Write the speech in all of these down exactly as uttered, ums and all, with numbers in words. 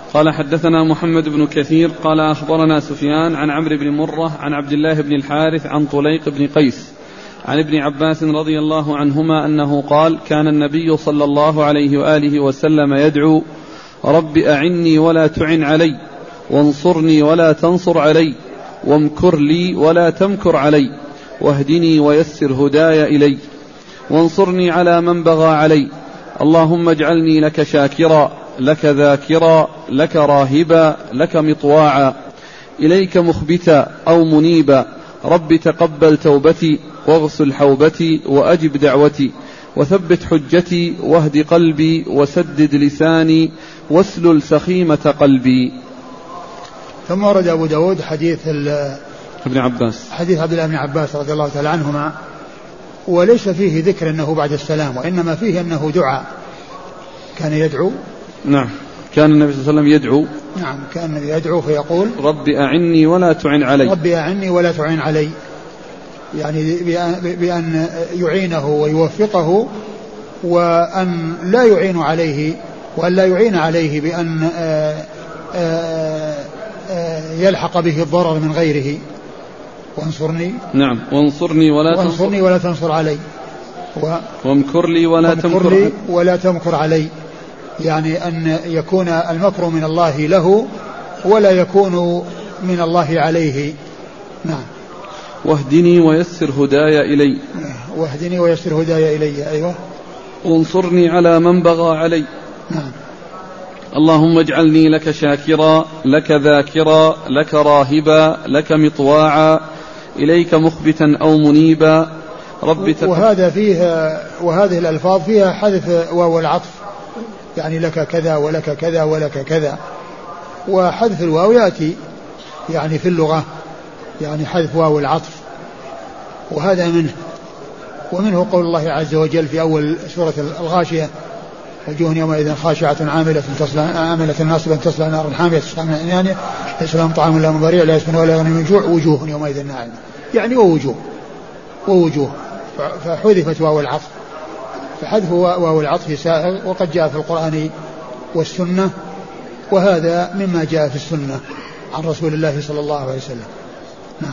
قال حدثنا محمد بن كثير قال أخبرنا سفيان عن عمرو بن مرة عن عبد الله بن الحارث عن طليق بن قيس عن ابن عباس رضي الله عنهما أنه قال كان النبي صلى الله عليه وآله وسلم يدعو رب أعني ولا تعن علي وانصرني ولا تنصر علي وامكر لي ولا تمكر علي واهدني ويسر هداي إلي وانصرني على من بغى علي اللهم اجعلني لك شاكرا لك ذاكرا لك راهبا لك مطواعا إليك مخبتا أو منيبا رب تقبل توبتي واغسل حوبتي وأجب دعوتي وثبت حجتي واهد قلبي وسدد لساني واسلل سخيمة قلبي. ثم ورد أبو داود حديث ابن عباس حديث عبد الله بن عباس رضي الله تعالى عنهما، وليس فيه ذكر أنه بعد السلام، وإنما فيه أنه دعاء كان يدعو. نعم كان النبي صلى الله عليه وسلم يدعو. نعم كان يدعو فيقول رب أعني ولا تعن علي. رب أعني ولا تعن علي، يعني بأن يعينه ويوفقه، وأن لا يعين عليه، وأن لا يعين عليه بأن يلحق به الضرر من غيره. وانصرني نعم وانصرني ولا وانصرني تنصر ولا تنصر علي و وامكر لي ولا تمكر لي ولا تمكر علي، يعني أن يكون المكر من الله له ولا يكون من الله عليه. نعم. واهدني ويسر هداي إلي. واهدني ويسر هداي إلي. أيوة. وانصرني على من بغى علي. نعم. اللهم اجعلني لك شاكرا لك ذاكرا لك راهبا لك مطواعا إليك مخبتا أو منيبا رب تقبل. وهذا فيها وهذه الألفاظ فيها حذف واو العطف، يعني لك كذا ولك كذا ولك كذا، وحذف الواو يأتي يعني في اللغة يعني حذف واو العطف، وهذا منه. ومنه قول الله عز وجل في أول سورة الغاشية وجوه يومئذ خاشعة عاملة تصلى عاملة ناصبة تصلى نارا حامية تسقى من عين ليس لهم طعام إلا من ضريع لا يسمن ولا يغني من جوع وجوه يومئذ ناعمة، يعني ووجوه ووجوه فحذفت واو العطف، فحذف واو العطف سائغ وقد جاء في القرآن والسنة، وهذا مما جاء في السنة عن رسول الله صلى الله عليه وسلم. نعم.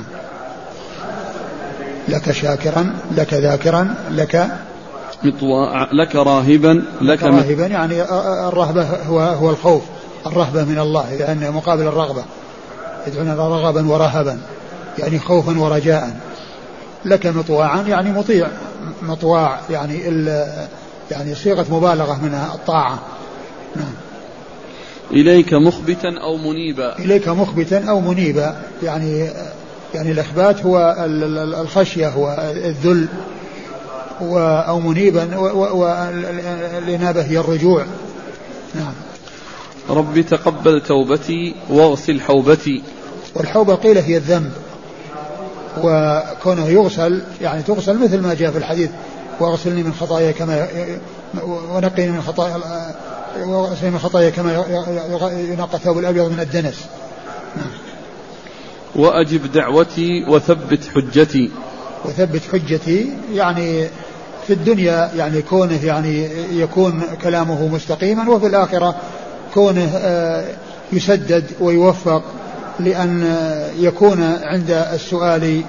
لك شاكرا لك ذاكرا لك مطواع لك راهبا لك راهبا، يعني الرهبة هو هو الخوف، الرهبة من الله، لأن مقابل الرغبة يدعون رغبا ورهبا، يعني خوفا ورجاء. لك مطواعا يعني مطيع، مطواع يعني يعني صيغة مبالغة من الطاعة. نعم. إليك مخبتا أو منيبا. إليك مخبتا أو منيبا، يعني يعني الإخبات هو الخشية والذل، أو منيبا والإنابة هي الرجوع. نعم. رب تقبل توبتي واغسل حوبتي. والحوبة قيل هي الذنب، وكونه يغسل يعني تغسل مثل ما جاء في الحديث واغسلني من خطايا كما ونقيني من خطايا واغسلني من خطايا كما ينقى الثوب الأبيض من الدنس. نعم. وأجب دعوتي وثبت حجتي. وثبت حجتي يعني في الدنيا يعني كونه يعني يكون كلامه مستقيما، وفي الآخرة كونه يسدد ويوفق لأن يكون عند السؤال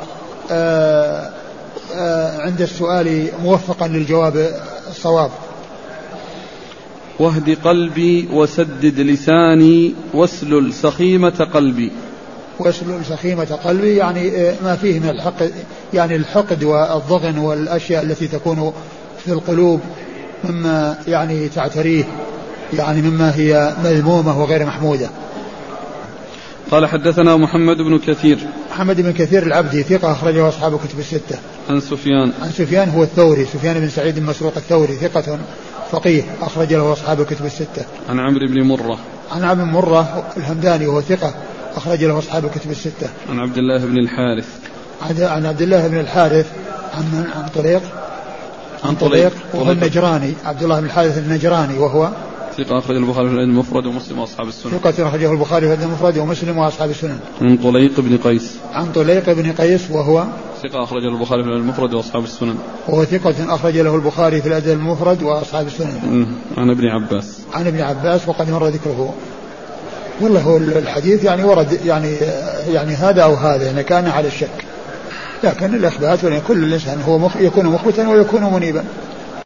عند السؤال موفقا للجواب الصواب. واهد قلبي وسدد لساني واسلل سخيمة قلبي. واسلل سخيمة قلبي يعني ما فيه من الحقد، يعني الحقد والضغن والأشياء التي تكون في القلوب مما يعني تعتريه، يعني مما هي مذمومة وغير محمودة. قال حدثنا محمد بن كثير. محمد بن كثير العبدي ثقة أخرجه أصحاب الكتب الستة. عن سفيان. عن سفيان هو الثوري، سفيان بن سعيد المسروق الثوري ثقة فقيه أخرج له أصحاب الكتب الستة. عن عمرو بن مرة. عن عمرو بن مرة الهمداني وهو ثقة أخرج له أصحاب الكتب الستة. عن عبد الله بن الحارث. عن عبد الله بن الحارث عن عن طريق عن طريق وهو النجراني، عبد الله بن الحارث النجراني وهو ثقة أخرج البخاري في الأدب المفرد ومسلم وأصحاب السنن. ثقة أخرجه البخاري في الأدب المفرد ومسلم وأصحاب السنن. عن طليق بن قيس. عن طليق بن قيس وهو ثقة أخرج له البخاري في الأدب المفرد وأصحاب السنن. وهو ثقة أخرج له البخاري في الأدب المفرد وأصحاب السنن. عن ابن عباس. عن ابن عباس وقد مر ذكره. والله هو الحديث يعني ورد يعني يعني هذا أو هذا يعني كان على الشك، لكن الإخبات كل الإنسان هو مخ يكون مخبتا ويكون منيبا.